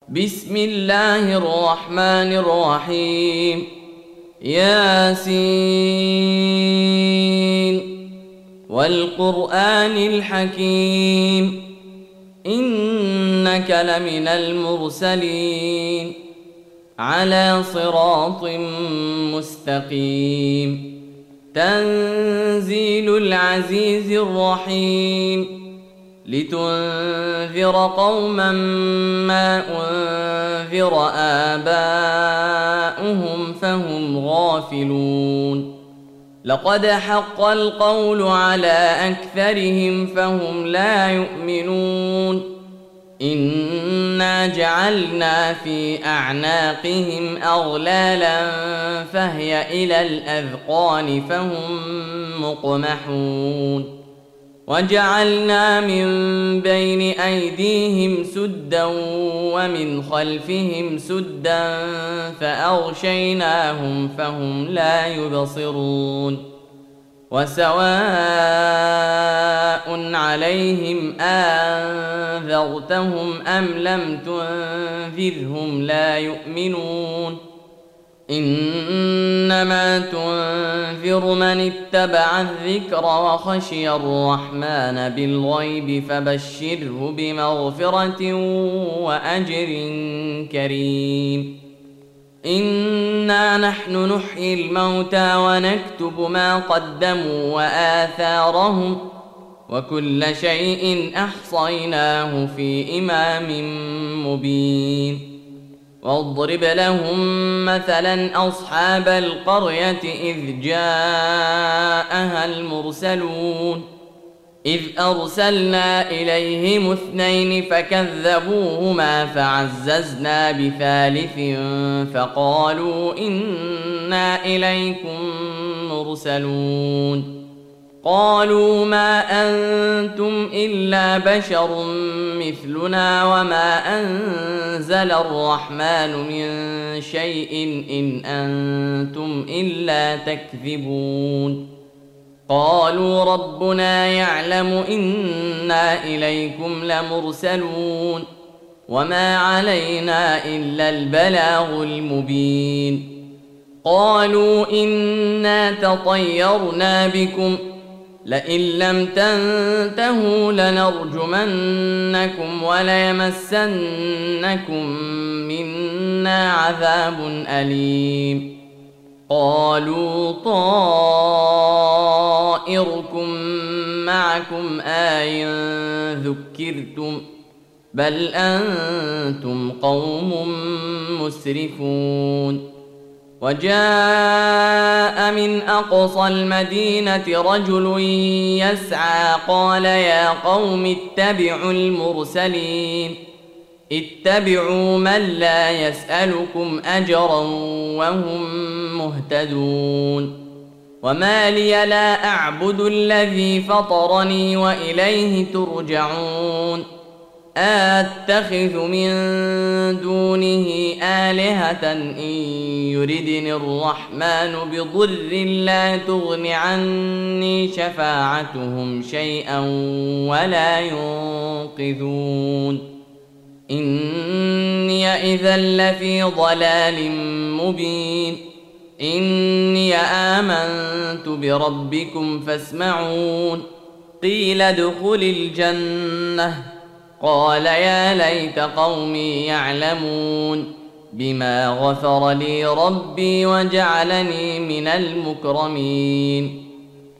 بسم الله الرحمن الرحيم. ياسين والقرآن الحكيم إنك لمن المرسلين على صراط مستقيم. تنزيل العزيز الرحيم لتنذر قوما ما أنذر آباؤهم فهم غافلون. لقد حق القول على أكثرهم فهم لا يؤمنون. إنا جعلنا في أعناقهم أغلالا فهي إلى الأذقان فهم مقمحون. وجعلنا من بين أيديهم سدا ومن خلفهم سدا فأغشيناهم فهم لا يبصرون. وسواء عليهم أنذرتهم أم لم تنذرهم لا يؤمنون. إنما تنذر من اتبع الذكر وخشي الرحمن بالغيب فبشره بمغفرة وأجر كريم. إنا نحن نحيي الموتى ونكتب ما قدموا وآثارهم وكل شيء أحصيناه في إمام مبين. واضرب لهم مثلا أصحاب القرية إذ جاءها المرسلون إذ أرسلنا إليهم 2 فكذبوهما فعززنا بثالث فقالوا إنا إليكم مرسلون. قالوا ما أنتم إلا بشر مثلنا وما أنزل الرحمن من شيء إن أنتم إلا تكذبون. قالوا ربنا يعلم إنا إليكم لمرسلون وما علينا إلا البلاغ المبين. قالوا إنا تطيرنا بكم لئن لم تنتهوا لنرجمنكم وليمسنكم منا عذاب أليم. قالوا طائركم معكم أئن ذكرتم بل أنتم قوم مسرفون. وجاء من أقصى المدينة رجل يسعى قال يا قوم اتبعوا المرسلين اتبعوا من لا يسألكم أجرا وهم مهتدون. وما لي لا أعبد الذي فطرني وإليه ترجعون. أتخذ من دونه آلهة إن يردني الرحمن بضر لا تغن عني شفاعتهم شيئا ولا ينقذون. إني إذا لفي ضلال مبين. إني آمنت بربكم فاسمعون. قيل ادخل الجنة قال يا ليت قومي يعلمون بما غفر لي ربي وجعلني من المكرمين.